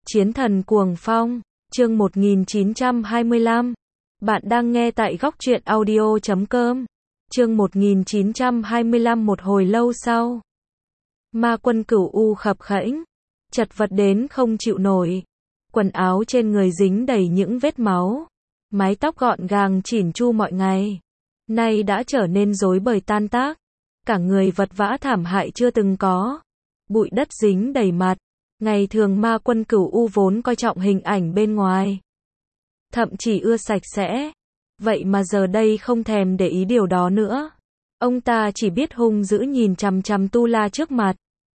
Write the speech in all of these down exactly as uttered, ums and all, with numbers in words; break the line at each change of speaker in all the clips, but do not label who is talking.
Chiến thần cuồng phong, chương một nghìn chín trăm hai mươi lăm. Bạn đang nghe tại góc truyện audio chấm com. Chương một nghìn chín trăm hai mươi lăm. Một hồi lâu sau, Ma Quân Cửu U khập khẽnh, chật vật đến không chịu nổi. Quần áo trên người dính đầy những vết máu, mái tóc gọn gàng chỉn chu mọi ngày, nay đã trở nên rối bời tan tác, cả người vật vã thảm hại chưa từng có. Bụi đất dính đầy mặt. Ngày thường Ma Quân Cửu U vốn coi trọng hình ảnh bên ngoài, thậm chí ưa sạch sẽ, vậy mà giờ đây không thèm để ý điều đó nữa. Ông ta chỉ biết hung dữ nhìn chằm chằm Tu La trước mặt.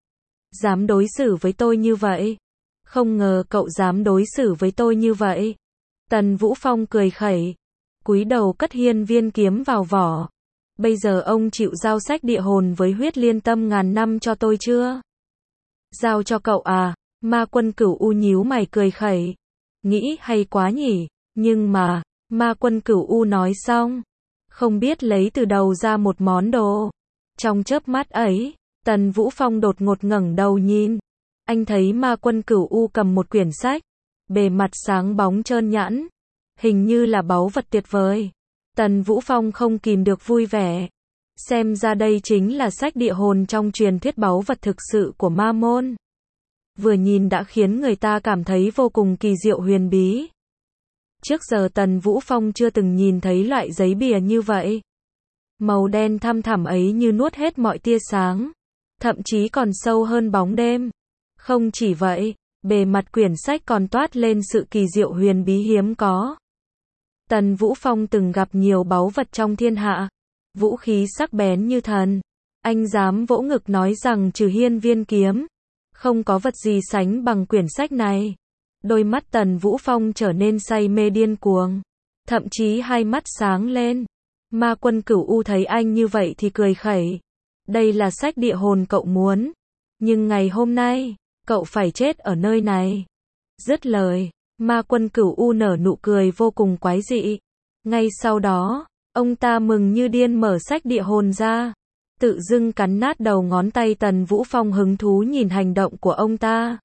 Dám đối xử với tôi như vậy? Không ngờ cậu dám đối xử với tôi như vậy. Tần Vũ Phong cười khẩy, cúi đầu cất hiên viên kiếm vào vỏ. Bây giờ ông chịu giao sách địa hồn với huyết liên tâm ngàn năm cho tôi chưa? Giao cho cậu à? Ma Quân Cửu U nhíu mày cười khẩy. Nghĩ hay quá nhỉ, nhưng mà, Ma Quân Cửu U nói xong, không biết lấy từ đầu ra một món đồ. Trong chớp mắt ấy, Tần Vũ Phong đột ngột ngẩng đầu nhìn. Anh thấy Ma Quân Cửu U cầm một quyển sách, bề mặt sáng bóng trơn nhẵn, hình như là báu vật tuyệt vời. Tần Vũ Phong không kìm được vui vẻ. Xem ra đây chính là sách địa hồn trong truyền thuyết báu vật thực sự của ma môn. Vừa nhìn đã khiến người ta cảm thấy vô cùng kỳ diệu huyền bí. Trước giờ Tần Vũ Phong chưa từng nhìn thấy loại giấy bìa như vậy. Màu đen thăm thẳm ấy như nuốt hết mọi tia sáng, thậm chí còn sâu hơn bóng đêm. Không chỉ vậy, bề mặt quyển sách còn toát lên sự kỳ diệu huyền bí hiếm có. Tần Vũ Phong từng gặp nhiều báu vật trong thiên hạ, vũ khí sắc bén như thần. Anh dám vỗ ngực nói rằng trừ hiên viên kiếm, không có vật gì sánh bằng quyển sách này. Đôi mắt Tần Vũ Phong trở nên say mê điên cuồng, thậm chí hai mắt sáng lên. Ma Quân Cửu U thấy anh như vậy thì cười khẩy. Đây là sách địa hồn cậu muốn, nhưng ngày hôm nay, cậu phải chết ở nơi này. Dứt lời, Ma Quân Cửu U nở nụ cười vô cùng quái dị. Ngay sau đó, ông ta mừng như điên mở sách địa hồn ra, tự dưng cắn nát đầu ngón tay. Tần Vũ Phong hứng thú nhìn hành động của ông ta.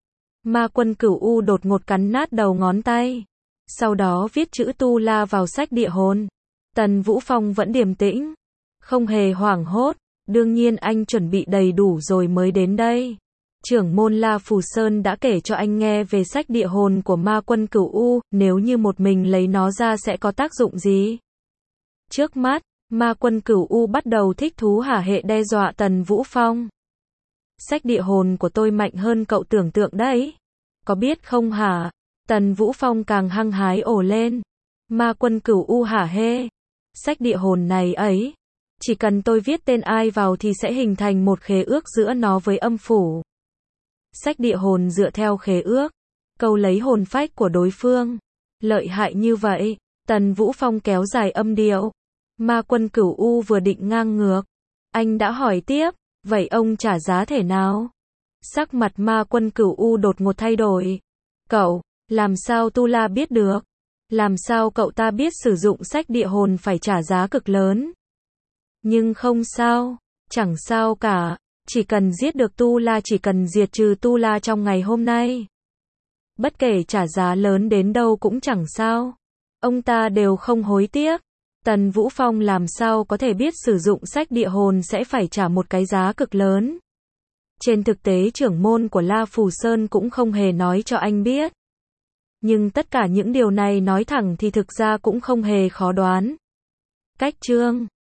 Ma Quân Cửu U đột ngột cắn nát đầu ngón tay, sau đó viết chữ Tu La vào sách địa hồn. Tần Vũ Phong vẫn điềm tĩnh, không hề hoảng hốt, đương nhiên anh chuẩn bị đầy đủ rồi mới đến đây. Trưởng môn La Phù Sơn đã kể cho anh nghe về sách địa hồn của Ma Quân Cửu U, nếu như một mình lấy nó ra sẽ có tác dụng gì? Trước mắt, Ma Quân Cửu U bắt đầu thích thú hả hệ đe dọa Tần Vũ Phong. Sách địa hồn của tôi mạnh hơn cậu tưởng tượng đấy, có biết không hả? Tần Vũ Phong càng hăng hái ồ lên. Ma Quân Cửu U hả hê, sách địa hồn này ấy, chỉ cần tôi viết tên ai vào thì sẽ hình thành một khế ước giữa nó với âm phủ. Sách địa hồn dựa theo khế ước, câu lấy hồn phách của đối phương. Lợi hại như vậy. Tần Vũ Phong kéo dài âm điệu. Ma Quân Cửu U vừa định ngang ngược, anh đã hỏi tiếp, vậy ông trả giá thế nào? Sắc mặt Ma Quân Cửu U đột ngột thay đổi. Cậu, làm sao Tu La biết được? Làm sao cậu ta biết sử dụng sách địa hồn phải trả giá cực lớn? Nhưng không sao, chẳng sao cả, chỉ cần giết được Tu La, chỉ cần diệt trừ Tu La trong ngày hôm nay. Bất kể trả giá lớn đến đâu cũng chẳng sao. Ông ta đều không hối tiếc. Tần Vũ Phong làm sao có thể biết sử dụng sách địa hồn sẽ phải trả một cái giá cực lớn. Trên thực tế trưởng môn của La Phù Sơn cũng không hề nói cho anh biết. Nhưng tất cả những điều này nói thẳng thì thực ra cũng không hề khó đoán. Cách chương